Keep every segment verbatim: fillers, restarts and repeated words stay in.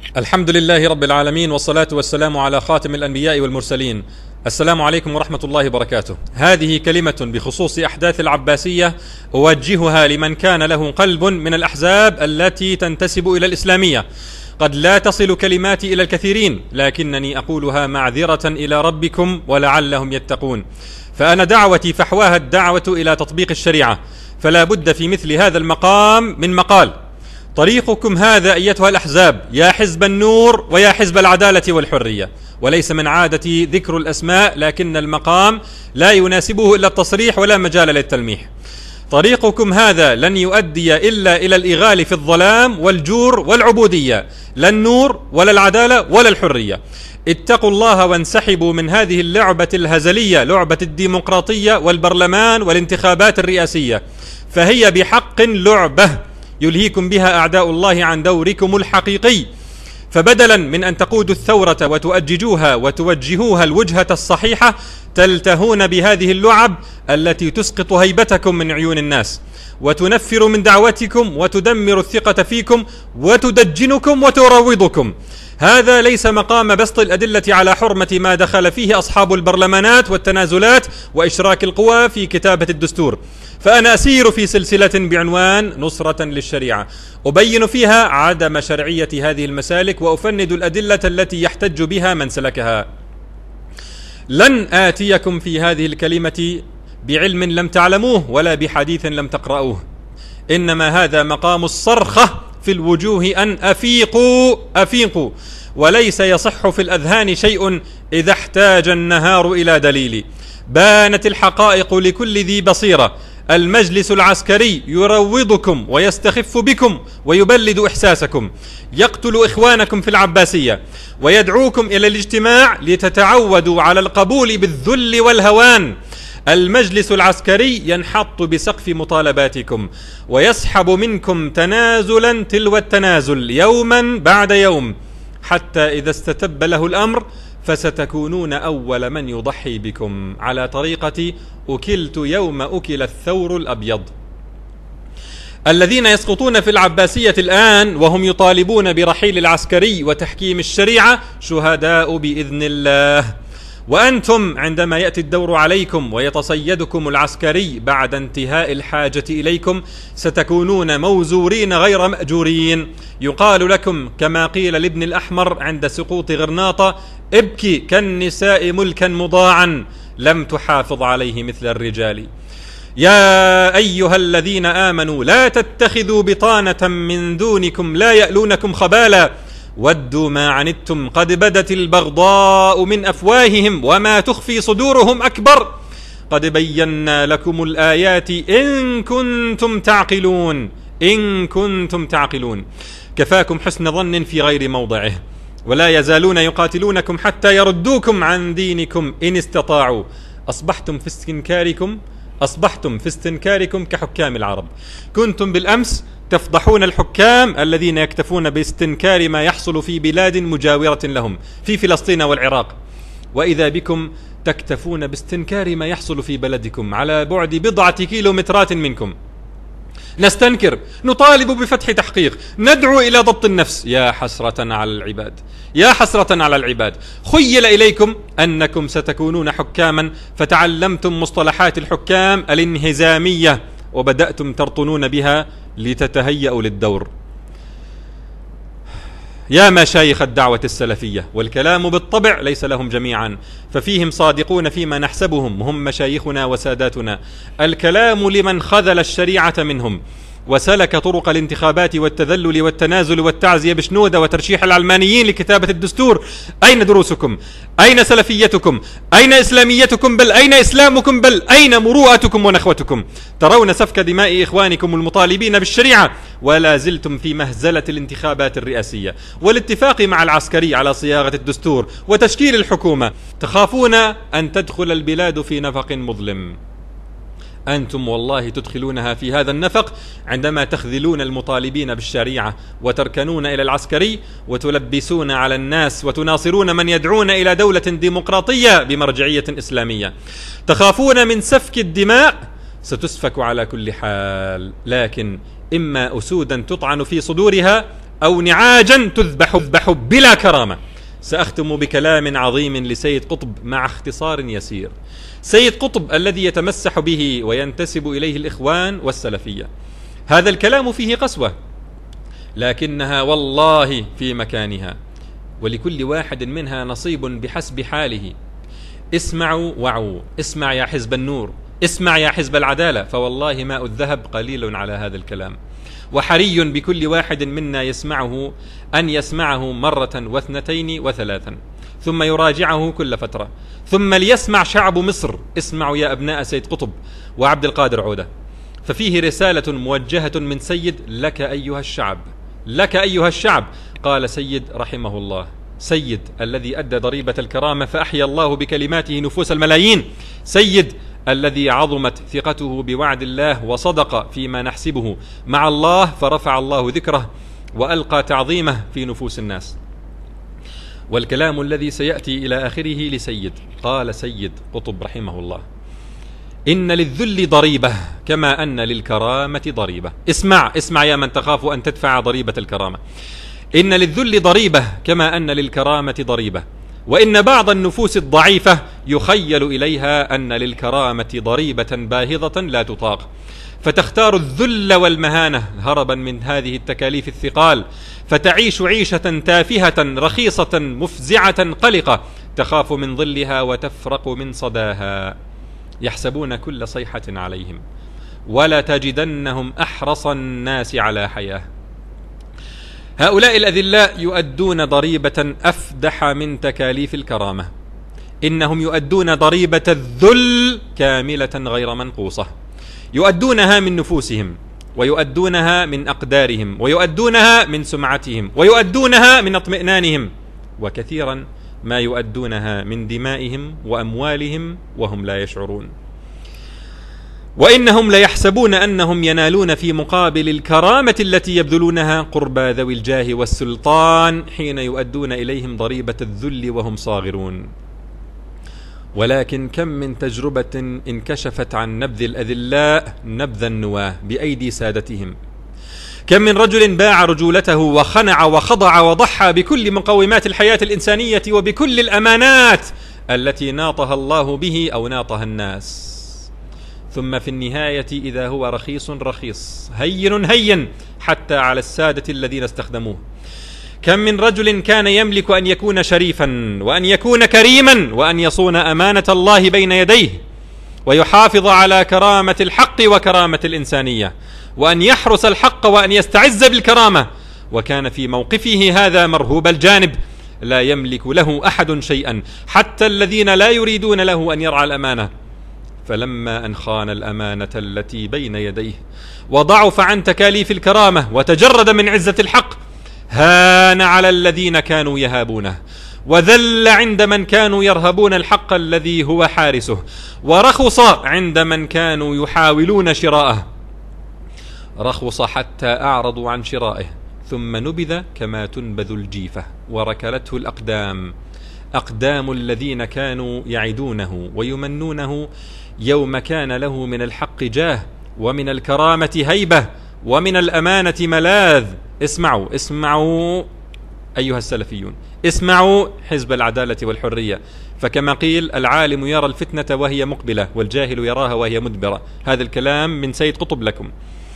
الحمد لله رب العالمين، والصلاة والسلام على خاتم الأنبياء والمرسلين. السلام عليكم ورحمة الله وبركاته. هذه كلمة بخصوص أحداث العباسية أوجهها لمن كان له قلب من الأحزاب التي تنتسب إلى الإسلامية. قد لا تصل كلماتي إلى الكثيرين، لكنني أقولها معذرة إلى ربكم ولعلهم يتقون. فأنا دعوتي فحواها الدعوة إلى تطبيق الشريعة، فلا بد في مثل هذا المقام من مقال: طريقكم هذا أيتها الأحزاب، يا حزب النور ويا حزب العدالة والحرية. وليس من عادتي ذكر الأسماء، لكن المقام لا يناسبه إلا التصريح ولا مجال للتلميح. طريقكم هذا لن يؤدي إلا إلى الإغال في الظلام والجور والعبودية، لا النور ولا العدالة ولا الحرية. اتقوا الله وانسحبوا من هذه اللعبة الهزلية، لعبة الديمقراطية والبرلمان والانتخابات الرئاسية، فهي بحق لعبة يلهيكم بها أعداء الله عن دوركم الحقيقي. فبدلا من أن تقودوا الثورة وتؤججوها وتوجهوها الوجهة الصحيحة، تلتهون بهذه اللعب التي تسقط هيبتكم من عيون الناس، وتنفر من دعوتكم، وتدمر الثقة فيكم، وتدجنكم وتروضكم. هذا ليس مقام بسط الأدلة على حرمة ما دخل فيه أصحاب البرلمانات والتنازلات وإشراك القوى في كتابة الدستور. فأنا أسير في سلسلة بعنوان نصرة للشريعة، أبين فيها عدم شرعية هذه المسالك، وأفند الأدلة التي يحتج بها من سلكها. لن آتيكم في هذه الكلمة بعلم لم تعلموه ولا بحديث لم تقرأوه، إنما هذا مقام الصرخة في الوجوه أن أفيقوا أفيقوا، وليس يصح في الأذهان شيء إذا احتاج النهار إلى دليل. بانت الحقائق لكل ذي بصيرة. المجلس العسكري يروضكم ويستخف بكم ويبلد إحساسكم، يقتل إخوانكم في العباسية، ويدعوكم إلى الاجتماع لتتعودوا على القبول بالذل والهوان. المجلس العسكري ينحط بسقف مطالباتكم، ويسحب منكم تنازلا تلو التنازل يوما بعد يوم، حتى إذا استتب له الأمر فستكونون أول من يضحي بكم، على طريقة أكلت يوم أكل الثور الأبيض. الذين يسقطون في العباسية الآن وهم يطالبون برحيل العسكري وتحكيم الشريعة شهداء بإذن الله. وأنتم عندما يأتي الدور عليكم ويتصيدكم العسكري بعد انتهاء الحاجة إليكم، ستكونون موزورين غير مأجورين. يقال لكم كما قيل لابن الأحمر عند سقوط غرناطة: ابكي كالنساء ملكا مضاعا لم تحافظ عليه مثل الرجال. يا أيها الذين آمنوا لا تتخذوا بطانة من دونكم لا يألونكم خبالا ودوا ما عنتم قد بدت البغضاء من أفواههم وما تخفي صدورهم أكبر قد بينا لكم الآيات إن كنتم تعقلون إن كنتم تعقلون. كفاكم حسن ظن في غير موضعه. ولا يزالون يقاتلونكم حتى يردوكم عن دينكم إن استطاعوا. أصبحتم في استنكاركم أصبحتم في استنكاركم كحكام العرب. كنتم بالأمس تفضحون الحكام الذين يكتفون باستنكار ما يحصل في بلاد مجاورة لهم في فلسطين والعراق، وإذا بكم تكتفون باستنكار ما يحصل في بلدكم على بعد بضعة كيلومترات منكم. نستنكر، نطالب بفتح تحقيق، ندعو إلى ضبط النفس. يا حسرة على العباد، يا حسرة على العباد. خيل إليكم أنكم ستكونون حكاما، فتعلمتم مصطلحات الحكام الانهزامية وبدأتم ترطنون بها لتتهيأوا للدور. يا مشايخ الدعوة السلفية، والكلام بالطبع ليس لهم جميعا، ففيهم صادقون فيما نحسبهم، هم مشايخنا وساداتنا. الكلام لمن خذل الشريعة منهم وسلك طرق الانتخابات والتذلل والتنازل والتعزية بشنودة وترشيح العلمانيين لكتابة الدستور. أين دروسكم؟ أين سلفيتكم؟ أين إسلاميتكم؟ بل أين إسلامكم؟ بل أين مروءتكم ونخوتكم؟ ترون سفك دماء إخوانكم المطالبين بالشريعة ولا زلتم في مهزلة الانتخابات الرئاسية والاتفاق مع العسكري على صياغة الدستور وتشكيل الحكومة. تخافون أن تدخل البلاد في نفق مظلم. أنتم والله تدخلونها في هذا النفق عندما تخذلون المطالبين بالشريعة وتركنون إلى العسكري وتلبسون على الناس وتناصرون من يدعون إلى دولة ديمقراطية بمرجعية إسلامية. تخافون من سفك الدماء، ستسفك على كل حال، لكن إما أسودا تطعن في صدورها أو نعاجا تذبح تذبح بلا كرامة. سأختم بكلام عظيم لسيد قطب مع اختصار يسير. سيد قطب الذي يتمسح به وينتسب إليه الإخوان والسلفية، هذا الكلام فيه قسوة، لكنها والله في مكانها، ولكل واحد منها نصيب بحسب حاله. اسمعوا وعوا، اسمع يا حزب النور، اسمع يا حزب العدالة، فوالله ماء الذهب قليل على هذا الكلام. وحري بكل واحد منا يسمعه أن يسمعه مرة واثنتين وثلاثا، ثم يراجعه كل فترة، ثم ليسمع شعب مصر. اسمعوا يا أبناء سيد قطب وعبد القادر عودة، ففيه رسالة موجهة من سيد لك أيها الشعب، لك أيها الشعب. قال سيد رحمه الله، سيد الذي أدى ضريبة الكرامة فأحيا الله بكلماته نفوس الملايين، سيد الذي عظمت ثقته بوعد الله وصدق فيما نحسبه مع الله فرفع الله ذكره وألقى تعظيمه في نفوس الناس. والكلام الذي سيأتي إلى آخره لسيد. قال سيد قطب رحمه الله: إن للذل ضريبة كما أن للكرامة ضريبة. اسمع اسمع يا من تخاف أن تدفع ضريبة الكرامة. إن للذل ضريبة كما أن للكرامة ضريبة، وإن بعض النفوس الضعيفة يخيل إليها أن للكرامة ضريبة باهظة لا تطاق، فتختار الذل والمهانة هربا من هذه التكاليف الثقال، فتعيش عيشة تافهة رخيصة مفزعة قلقة، تخاف من ظلها وتفرق من صداها. يحسبون كل صيحة عليهم، ولا تجدنهم أحرص الناس على حياة. هؤلاء الأذلاء يؤدون ضريبة أفدح من تكاليف الكرامة. إنهم يؤدون ضريبة الذل كاملة غير منقوصة، يؤدونها من نفوسهم، ويؤدونها من أقدارهم، ويؤدونها من سمعتهم، ويؤدونها من اطمئنانهم، وكثيرا ما يؤدونها من دمائهم وأموالهم وهم لا يشعرون. وإنهم ليحسبون أنهم ينالون في مقابل الكرامة التي يبذلونها قرب ذوي الجاه والسلطان حين يؤدون إليهم ضريبة الذل وهم صاغرون. ولكن كم من تجربة انكشفت عن نبذ الأذلاء نبذ النواة بأيدي سادتهم. كم من رجل باع رجولته وخنع وخضع وضحى بكل مقومات الحياة الإنسانية وبكل الأمانات التي ناطها الله به أو ناطها الناس، ثم في النهاية إذا هو رخيص رخيص هين هين حتى على السادة الذين استخدموه. كم من رجل كان يملك أن يكون شريفا وأن يكون كريما وأن يصون أمانة الله بين يديه ويحافظ على كرامة الحق وكرامة الإنسانية وأن يحرس الحق وأن يستعز بالكرامة، وكان في موقفه هذا مرهوب الجانب لا يملك له أحد شيئا حتى الذين لا يريدون له أن يرعى الأمانة. فلما أن خان الأمانة التي بين يديه وضعف عن تكاليف الكرامة وتجرد من عزة الحق، هان على الذين كانوا يهابونه، وذل عند من كانوا يرهبون الحق الذي هو حارسه، ورخص عند من كانوا يحاولون شراءه. رخص حتى أعرضوا عن شرائه، ثم نبذ كما تنبذ الجيفة وركلته الأقدام، أقدام الذين كانوا يعدونه ويمنونه يوم كان له من الحق جاه ومن الكرامة هيبة ومن الأمانة ملاذ. اسمعوا اسمعوا أيها السلفيون، اسمعوا حزب العدالة والحرية، فكما قيل العالم يرى الفتنة وهي مقبلة والجاهل يراها وهي مدبرة. هذا الكلام من سيد قطب لكم.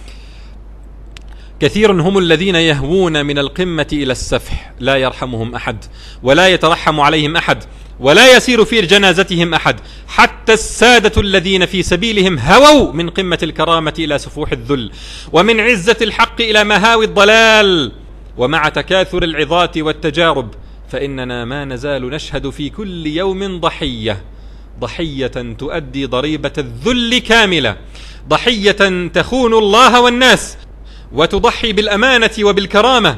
كثير هم الذين يهوون من القمة إلى السفح، لا يرحمهم أحد ولا يترحم عليهم أحد ولا يسير في جنازتهم أحد. حتى السادة الذين في سبيلهم هووا من قمة الكرامة إلى سفوح الذل، ومن عزة الحق إلى مهاوي الضلال. ومع تكاثر العظات والتجارب فإننا ما نزال نشهد في كل يوم ضحية، ضحية تؤدي ضريبة الذل كاملة، ضحية تخون الله والناس وتضحي بالأمانة وبالكرامة،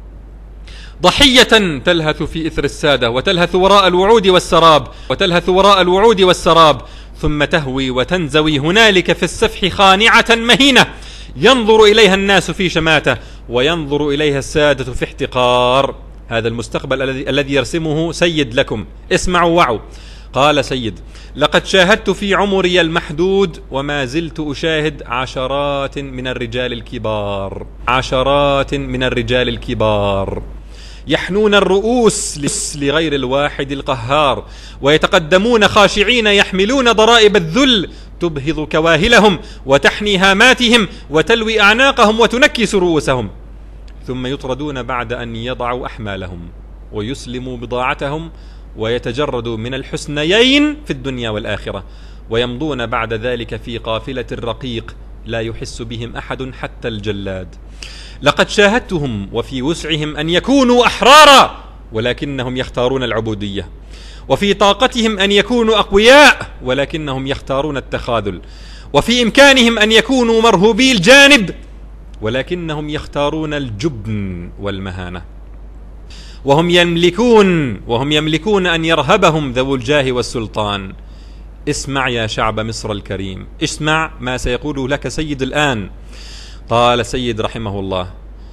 ضحية تلهث في إثر السادة وتلهث وراء الوعود والسراب وتلهث وراء الوعود والسراب ثم تهوي وتنزوي هنالك في السفح خانعة مهينة ينظر إليها الناس في شماتة وينظر إليها السادة في احتقار. هذا المستقبل الذي الذي يرسمه سيد لكم. اسمعوا وعوا. قال سيد: لقد شاهدت في عمري المحدود وما زلت أشاهد عشرات من الرجال الكبار عشرات من الرجال الكبار يحنون الرؤوس لغير الواحد القهار، ويتقدمون خاشعين يحملون ضرائب الذل تبهض كواهلهم وتحني هاماتهم وتلوي أعناقهم وتنكس رؤوسهم، ثم يطردون بعد أن يضعوا أحمالهم ويسلموا بضاعتهم ويتجردوا من الحسنيين في الدنيا والآخرة، ويمضون بعد ذلك في قافلة الرقيق لا يحس بهم أحد حتى الجلاد. لقد شاهدتهم وفي وسعهم أن يكونوا أحرارا ولكنهم يختارون العبودية، وفي طاقتهم أن يكونوا أقوياء ولكنهم يختارون التخاذل، وفي إمكانهم أن يكونوا مرهوبي الجانب ولكنهم يختارون الجبن والمهانة، وهم يملكون وهم يملكون أن يرهبهم ذو الجاه والسلطان. اسمع يا شعب مصر الكريم، اسمع ما سيقوله لك سيد الآن. قال سيد رحمه الله: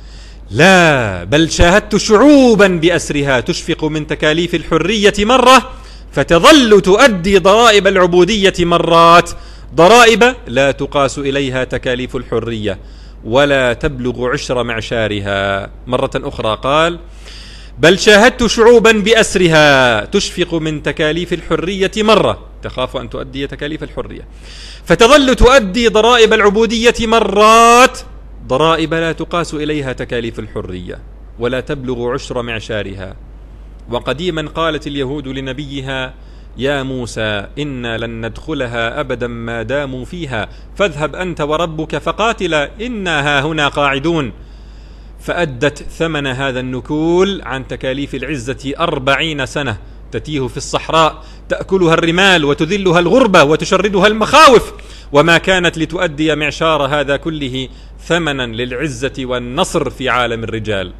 لا، بل شاهدت شعوبا بأسرها تشفق من تكاليف الحرية مرة فتظل تؤدي ضرائب العبودية مرات، ضرائب لا تقاس إليها تكاليف الحرية ولا تبلغ عشر معشارها. مرة أخرى قال: بل شاهدت شعوبا بأسرها تشفق من تكاليف الحرية مرة، تخاف أن تؤدي تكاليف الحرية، فتظل تؤدي ضرائب العبودية مرات، ضرائب لا تقاس إليها تكاليف الحرية ولا تبلغ عشر معشارها. وقديما قالت اليهود لنبيها: يا موسى إنا لن ندخلها أبدا ما داموا فيها فاذهب أنت وربك فقاتلا إنا هاهنا قاعدون. فأدت ثمن هذا النكول عن تكاليف العزة أربعين سنة تتيه في الصحراء، تأكلها الرمال وتذلها الغربة وتشردها المخاوف، وما كانت لتؤدي معشار هذا كله ثمنا للعزة والنصر في عالم الرجال.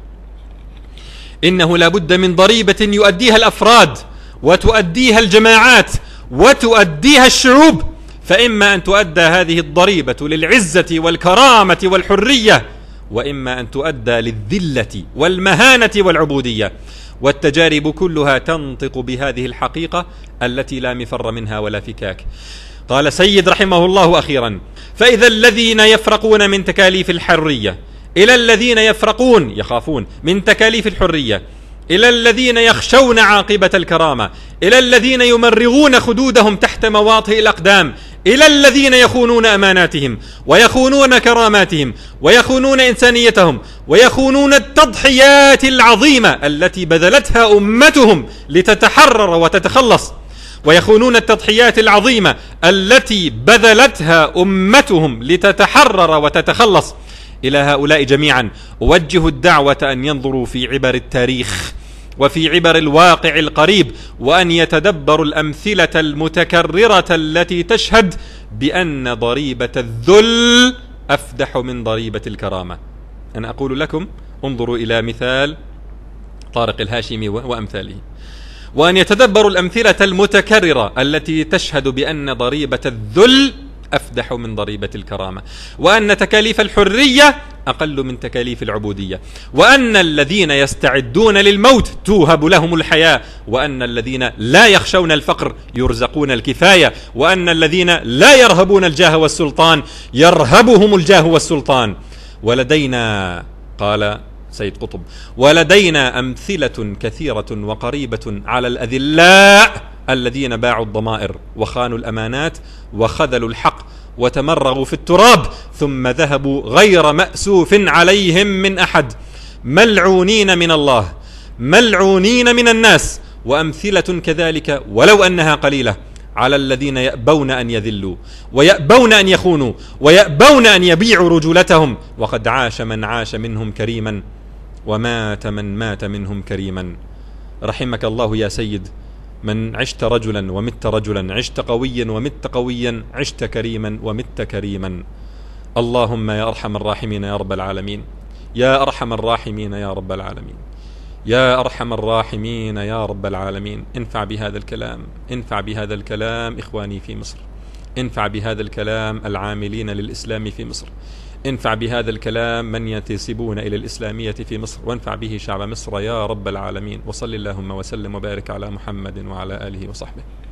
إنه لا بد من ضريبة يؤديها الأفراد وتؤديها الجماعات وتؤديها الشعوب، فإما أن تؤدى هذه الضريبة للعزة والكرامة والحرية، وإما أن تؤدى للذلة والمهانة والعبودية. والتجارب كلها تنطق بهذه الحقيقة التي لا مفر منها ولا فكاك. قال سيد رحمه الله أخيرا: فإذا الذين يفرقون من تكاليف الحرية إلى الذين يفرقون يخافون من تكاليف الحرية إلى الذين يخشون عاقبة الكرامة إلى الذين يمرغون خدودهم تحت مواطئ الأقدام إلى الذين يخونون أماناتهم ويخونون كراماتهم ويخونون إنسانيتهم ويخونون التضحيات العظيمة التي بذلتها أمتهم لتتحرر وتتخلص ويخونون التضحيات العظيمة التي بذلتها أمتهم لتتحرر وتتخلص. إلى هؤلاء جميعا أوجه الدعوة أن ينظروا في عبر التاريخ وفي عبر الواقع القريب، وأن يتدبروا الأمثلة المتكررة التي تشهد بأن ضريبة الذل أفدح من ضريبة الكرامة. أنا أقول لكم انظروا إلى مثال طارق الهاشمي وأمثاله، وأن يتدبروا الأمثلة المتكررة التي تشهد بأن ضريبة الذل أفدح من ضريبة الكرامة، وأن تكاليف الحرية أقل من تكاليف العبودية، وأن الذين يستعدون للموت توهب لهم الحياة، وأن الذين لا يخشون الفقر يرزقون الكفاية، وأن الذين لا يرهبون الجاه والسلطان يرهبهم الجاه والسلطان. ولدينا، قال سيد قطب، ولدينا أمثلة كثيرة وقريبة على الأذلاء الذين باعوا الضمائر وخانوا الأمانات وخذلوا الحق وتمرغوا في التراب ثم ذهبوا غير مأسوف عليهم من أحد، ملعونين من الله ملعونين من الناس. وأمثلة كذلك ولو أنها قليلة على الذين يأبون أن يذلوا ويأبون أن يخونوا ويأبون أن يبيعوا رجولتهم، وقد عاش من عاش منهم كريما ومات من مات منهم كريما. رحمك الله يا سيد من عشت رجلا ومت رجلا، عشت قويا ومت قويا، عشت كريما ومت كريما. اللهم يا أرحم الراحمين يا رب العالمين، يا أرحم الراحمين يا رب العالمين، يا أرحم الراحمين يا رب العالمين. انفع بهذا الكلام انفع بهذا الكلام إخواني في مصر، انفع بهذا الكلام العاملين للإسلام في مصر، انفع بهذا الكلام من ينتسبون إلى الإسلامية في مصر، وانفع به شعب مصر يا رب العالمين. وصل اللهم وسلم وبارك على محمد وعلى آله وصحبه.